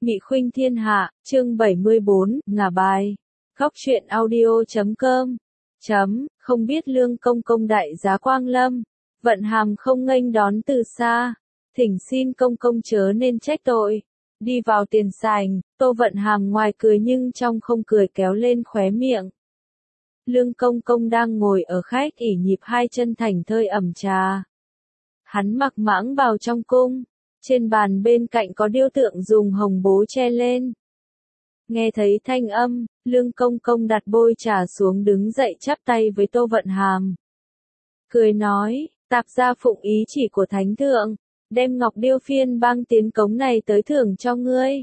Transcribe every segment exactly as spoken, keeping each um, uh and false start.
Mị Khuynh Thiên Hạ, chương bảy mươi bốn, ngả bài. Góc truyện audio chấm com. Chấm, không biết Lương công công đại giá quang lâm. Vận Hàm không nghênh đón từ xa. Thỉnh xin công công chớ nên trách tội. Đi vào tiền sảnh, Tô Vận Hàm ngoài cười nhưng trong không cười kéo lên khóe miệng. Lương công công đang ngồi ở khách ỷ nhịp hai chân thành thơi ẩm trà. Hắn mặc mãng bào trong cung. Trên bàn bên cạnh có điêu tượng dùng hồng bố che lên. Nghe thấy thanh âm, Lương công công đặt bôi trà xuống đứng dậy chắp tay với Tô Vận Hàm. Cười nói, tạp gia phụng ý chỉ của thánh thượng, đem ngọc điêu phiên bang tiến cống này tới thưởng cho ngươi.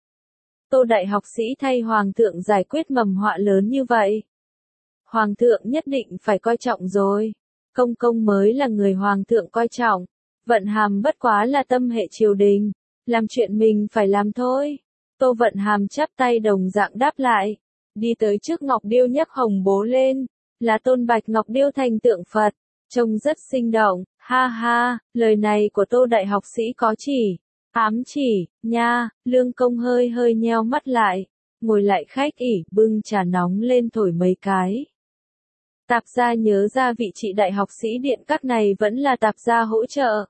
Tô đại học sĩ thay hoàng thượng giải quyết mầm họa lớn như vậy. Hoàng thượng nhất định phải coi trọng rồi. Công công mới là người hoàng thượng coi trọng. Vận Hàm bất quá là tâm hệ triều đình, làm chuyện mình phải làm thôi. Tô Vận Hàm chắp tay đồng dạng đáp lại, đi tới trước ngọc điêu nhấc hồng bố lên, là tôn bạch ngọc điêu thành tượng Phật, trông rất sinh động, ha ha, lời này của Tô đại học sĩ có chỉ, ám chỉ, nha. Lương công hơi hơi nheo mắt lại, ngồi lại khách ỷ bưng trà nóng lên thổi mấy cái. Tạp gia nhớ ra vị chị đại học sĩ điện các này vẫn là tạp gia hỗ trợ.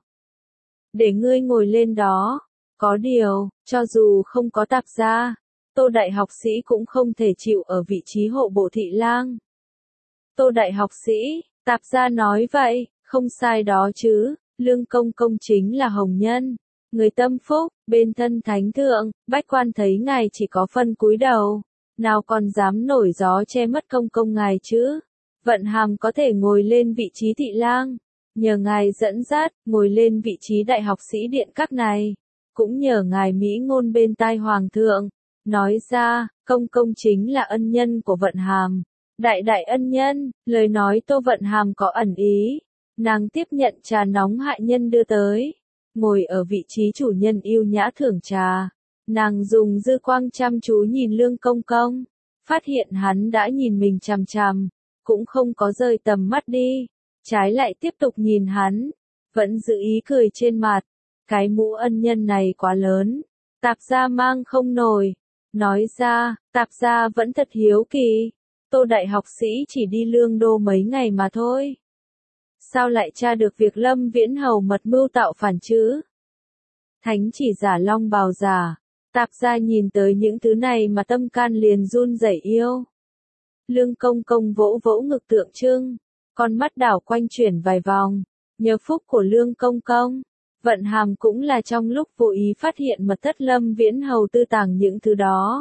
Để ngươi ngồi lên đó. Có điều, cho dù không có tạp gia, Tô đại học sĩ cũng không thể chịu ở vị trí hộ bộ thị lang. Tô đại học sĩ, tạp gia nói vậy, không sai đó chứ, Lương công công chính là hồng nhân, người tâm phúc, bên thân thánh thượng, bách quan thấy ngài chỉ có phân cúi đầu, nào còn dám nổi gió che mất công công ngài chứ. Vận Hàm có thể ngồi lên vị trí thị lang. Nhờ ngài dẫn dắt, ngồi lên vị trí đại học sĩ điện các này, cũng nhờ ngài mỹ ngôn bên tai hoàng thượng, nói ra, công công chính là ân nhân của Vận Hàm, đại đại ân nhân. Lời nói Tô Vận Hàm có ẩn ý, nàng tiếp nhận trà nóng hạ nhân đưa tới, ngồi ở vị trí chủ nhân yêu nhã thưởng trà, nàng dùng dư quang chăm chú nhìn Lương công công, phát hiện hắn đã nhìn mình chằm chằm, cũng không có rời tầm mắt đi. Trái lại tiếp tục nhìn hắn, vẫn giữ ý cười trên mặt, cái mũ ân nhân này quá lớn, tạp gia mang không nổi. Nói ra, tạp gia vẫn thật hiếu kỳ, Tô đại học sĩ chỉ đi Lương đô mấy ngày mà thôi. Sao lại tra được việc Lâm Viễn Hầu mật mưu tạo phản chứ? Thánh chỉ giả long bào giả, tạp gia nhìn tới những thứ này mà tâm can liền run rẩy yêu. Lương công công vỗ vỗ ngực tượng trưng. Con mắt đảo quanh chuyển vài vòng, nhờ phúc của Lương công công, Vận Hàm cũng là trong lúc vô ý phát hiện mật thất Lâm Viễn Hầu tư tàng những thứ đó.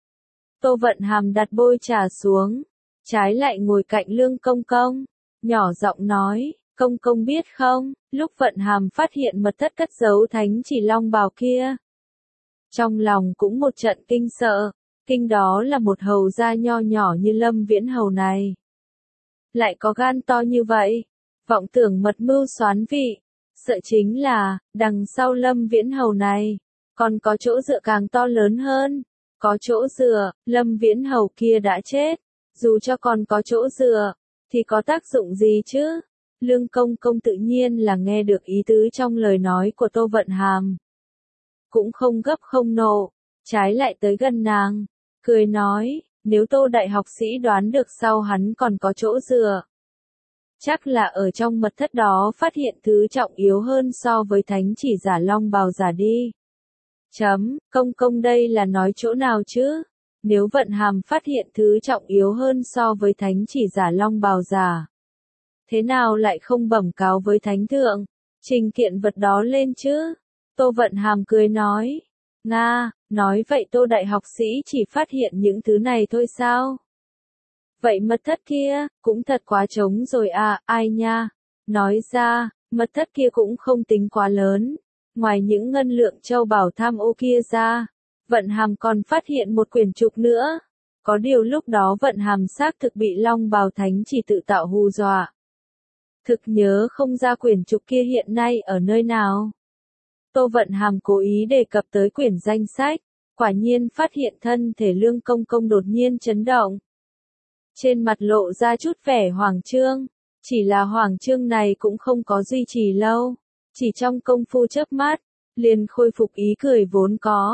Tô Vận Hàm đặt bôi trà xuống, trái lại ngồi cạnh Lương công công, nhỏ giọng nói, công công biết không, lúc Vận Hàm phát hiện mật thất cất giấu thánh chỉ long bào kia. Trong lòng cũng một trận kinh sợ, kinh đó là một hầu gia nho nhỏ như Lâm Viễn Hầu này. Lại có gan to như vậy, vọng tưởng mật mưu soán vị, sợ chính là, đằng sau Lâm Viễn Hầu này, còn có chỗ dựa càng to lớn hơn, có chỗ dựa, Lâm Viễn Hầu kia đã chết, dù cho còn có chỗ dựa, thì có tác dụng gì chứ? Lương công công tự nhiên là nghe được ý tứ trong lời nói của Tô Vận Hàm. Cũng không gấp không nộ, trái lại tới gần nàng, cười nói. Nếu Tô đại học sĩ đoán được sau hắn còn có chỗ dựa, chắc là ở trong mật thất đó phát hiện thứ trọng yếu hơn so với thánh chỉ giả long bào giả đi. Chấm, công công đây là nói chỗ nào chứ? Nếu Vận Hàm phát hiện thứ trọng yếu hơn so với thánh chỉ giả long bào giả, thế nào lại không bẩm cáo với thánh thượng, trình kiện vật đó lên chứ? Tô Vận Hàm cười nói. Nga, nói vậy Tô đại học sĩ chỉ phát hiện những thứ này thôi sao? Vậy mật thất kia, cũng thật quá trống rồi à, ai nha? Nói ra, mật thất kia cũng không tính quá lớn. Ngoài những ngân lượng châu bảo tham ô kia ra, Vận Hàm còn phát hiện một quyển trục nữa. Có điều lúc đó Vận Hàm xác thực bị long bào thánh chỉ tự tạo hù dọa. Thực nhớ không ra quyển trục kia hiện nay ở nơi nào. Tô Vận Hàm cố ý đề cập tới quyển danh sách, quả nhiên phát hiện thân thể Lương công công đột nhiên chấn động. Trên mặt lộ ra chút vẻ hoảng trương, chỉ là hoảng trương này cũng không có duy trì lâu, chỉ trong công phu chớp mắt, liền khôi phục ý cười vốn có.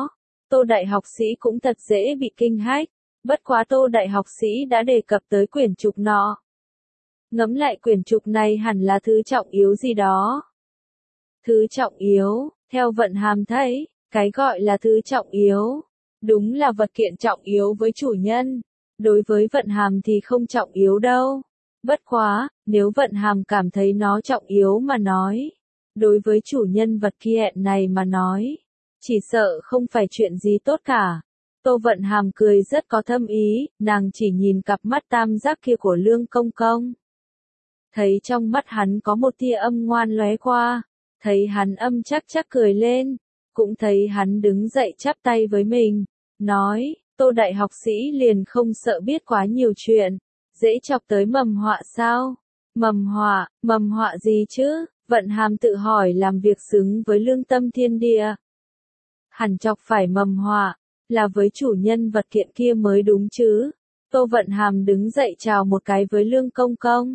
Tô đại học sĩ cũng thật dễ bị kinh hách, bất quá Tô đại học sĩ đã đề cập tới quyển trục nọ. Ngẫm lại quyển trục này hẳn là thứ trọng yếu gì đó. Thứ trọng yếu, theo Vận Hàm thấy, cái gọi là thứ trọng yếu, đúng là vật kiện trọng yếu với chủ nhân. Đối với Vận Hàm thì không trọng yếu đâu. Bất quá, nếu Vận Hàm cảm thấy nó trọng yếu mà nói, đối với chủ nhân vật kiện này mà nói, chỉ sợ không phải chuyện gì tốt cả. Tô Vận Hàm cười rất có thâm ý, nàng chỉ nhìn cặp mắt tam giác kia của Lương Công Công. Thấy trong mắt hắn có một tia âm ngoan lóe qua, thấy hắn âm chắc chắc cười lên, cũng thấy hắn đứng dậy chắp tay với mình, nói, Tô đại học sĩ liền không sợ biết quá nhiều chuyện, dễ chọc tới mầm họa sao? Mầm họa, mầm họa gì chứ? Vận Hàm tự hỏi làm việc xứng với lương tâm thiên địa. Hẳn chọc phải mầm họa, là với chủ nhân vật kiện kia mới đúng chứ. Tô Vận Hàm đứng dậy chào một cái với Lương Công Công.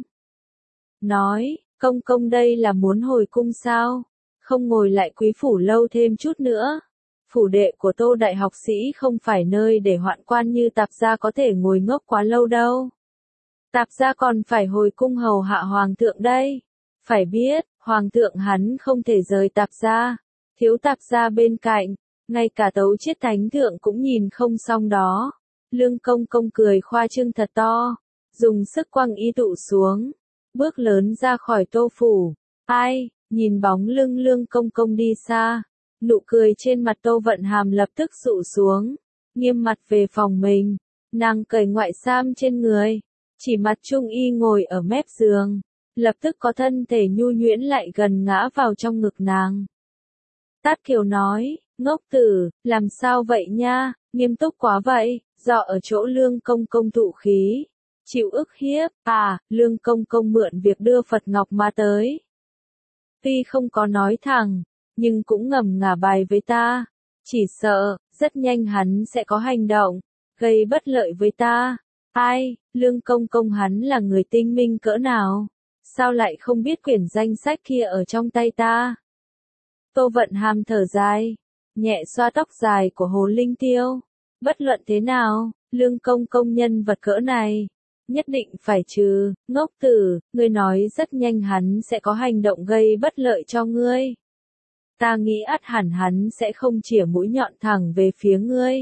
Nói, Công Công đây là muốn hồi cung sao? Không ngồi lại quý phủ lâu thêm chút nữa. Phủ đệ của Tô đại học sĩ không phải nơi để hoạn quan như tạp gia có thể ngồi ngốc quá lâu đâu. Tạp gia còn phải hồi cung hầu hạ hoàng thượng đây. Phải biết, hoàng thượng hắn không thể rời tạp gia, thiếu tạp gia bên cạnh, ngay cả tấu chiết thánh thượng cũng nhìn không xong đó. Lương Công Công cười khoa trương thật to, dùng sức quăng y tụ xuống, bước lớn ra khỏi Tô phủ. Ai, nhìn bóng lưng Lương Công Công đi xa, nụ cười trên mặt Tô Vận Hàm lập tức sụ xuống, nghiêm mặt về phòng mình, nàng cởi ngoại sam trên người, chỉ mặt Trung Y ngồi ở mép giường, lập tức có thân thể nhu nhuyễn lại gần ngã vào trong ngực nàng. Tát Kiều nói, ngốc tử, làm sao vậy nha, nghiêm túc quá vậy, do ở chỗ Lương Công Công tụ khí, chịu ức hiếp, à, Lương Công Công mượn việc đưa Phật Ngọc Ma tới. Tuy không có nói thẳng, nhưng cũng ngầm ngả bài với ta, chỉ sợ, rất nhanh hắn sẽ có hành động, gây bất lợi với ta. Ai, Lương Công Công hắn là người tinh minh cỡ nào, sao lại không biết quyển danh sách kia ở trong tay ta? Tô Vận Hàm thở dài, nhẹ xoa tóc dài của Hồ Linh Tiêu. Bất luận thế nào, Lương Công Công nhân vật cỡ này, nhất định phải trừ, ngốc tử, ngươi nói rất nhanh hắn sẽ có hành động gây bất lợi cho ngươi. Ta nghĩ ắt hẳn hắn sẽ không chĩa mũi nhọn thẳng về phía ngươi.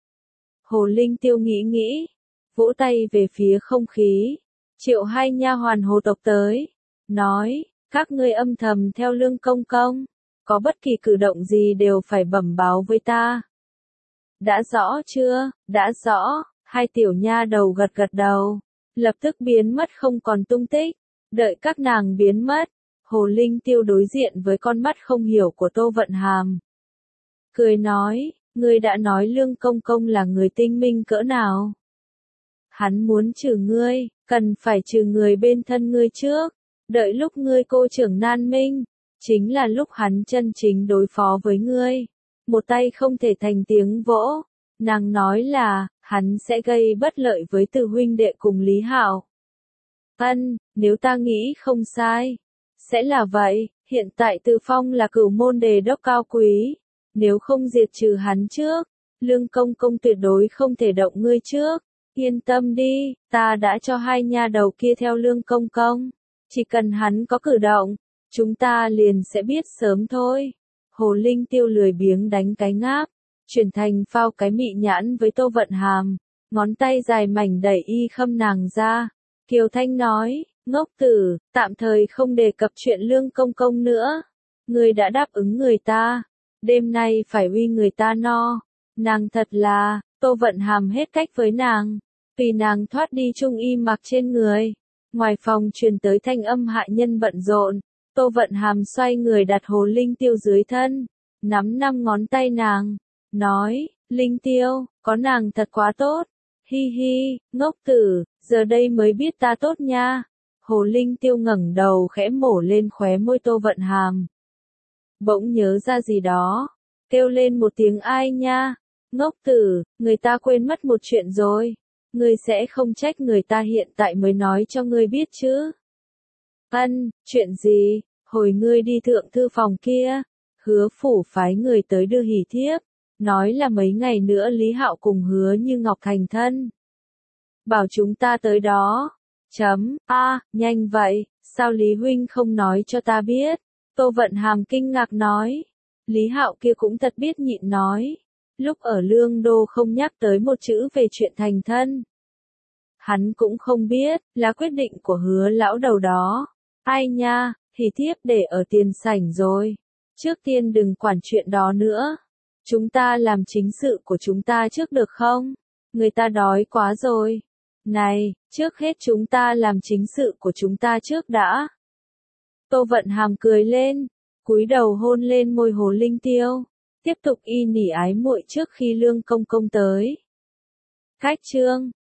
Hồ Linh Tiêu nghĩ nghĩ, vỗ tay về phía không khí, triệu hai nha hoàn hồ tộc tới, nói, các ngươi âm thầm theo Lương Công Công, có bất kỳ cử động gì đều phải bẩm báo với ta. Đã rõ chưa, đã rõ, hai tiểu nha đầu gật gật đầu, lập tức biến mất không còn tung tích, đợi các nàng biến mất, Hồ Linh Tiêu đối diện với con mắt không hiểu của Tô Vận Hàm. Cười nói, ngươi đã nói Lương Công Công là người tinh minh cỡ nào. Hắn muốn trừ ngươi, cần phải trừ người bên thân ngươi trước, đợi lúc ngươi cô trưởng nan minh, chính là lúc hắn chân chính đối phó với ngươi. Một tay không thể thành tiếng vỗ, nàng nói là, hắn sẽ gây bất lợi với Từ huynh đệ cùng Lý Hạo. Ân, nếu ta nghĩ không sai, sẽ là vậy, hiện tại Từ Phong là cửu môn đề đốc cao quý, nếu không diệt trừ hắn trước, Lương Công Công tuyệt đối không thể động ngươi trước. Yên tâm đi, ta đã cho hai nha đầu kia theo Lương Công Công, chỉ cần hắn có cử động, chúng ta liền sẽ biết sớm thôi. Hồ Linh Tiêu lười biếng đánh cái ngáp, chuyển thành phao cái mị nhãn với Tô Vận Hàm, ngón tay dài mảnh đẩy y khâm nàng ra. Kiều Thanh nói, ngốc tử, tạm thời không đề cập chuyện Lương Công Công nữa. Người đã đáp ứng người ta, đêm nay phải uy người ta no. Nàng thật là, Tô Vận Hàm hết cách với nàng, vì nàng thoát đi trung y mặc trên người. Ngoài phòng truyền tới thanh âm hạ nhân bận rộn, Tô Vận Hàm xoay người đặt Hồ Linh Tiêu dưới thân, nắm năm ngón tay nàng, nói, Linh Tiêu, có nàng thật quá tốt, hi hi, ngốc tử, giờ đây mới biết ta tốt nha. Hồ Linh Tiêu ngẩng đầu khẽ mổ lên khóe môi Tô Vận Hàm. Bỗng nhớ ra gì đó, kêu lên một tiếng ai nha, ngốc tử, người ta quên mất một chuyện rồi, ngươi sẽ không trách người ta hiện tại mới nói cho ngươi biết chứ. Ân, chuyện gì, hồi ngươi đi thượng thư phòng kia, Hứa phủ phái người tới đưa hỷ thiếp, nói là mấy ngày nữa Lý Hạo cùng Hứa Như Ngọc thành thân. Bảo chúng ta tới đó. Chấm, a, nhanh vậy, sao Lý Huynh không nói cho ta biết? Tô Vận Hàm kinh ngạc nói. Lý Hạo kia cũng thật biết nhịn nói. Lúc ở Lương Đô không nhắc tới một chữ về chuyện thành thân. Hắn cũng không biết, là quyết định của Hứa lão đầu đó. Ai nha, thì thiếp để ở tiền sảnh rồi. Trước tiên đừng quản chuyện đó nữa. Chúng ta làm chính sự của chúng ta trước được không? Người ta đói quá rồi. Này, trước hết chúng ta làm chính sự của chúng ta trước đã. Tô Vận Hàm cười lên, cúi đầu hôn lên môi Hồ Linh Tiêu, tiếp tục y nỉ ái muội trước khi Lương Công Công tới. Khách trương,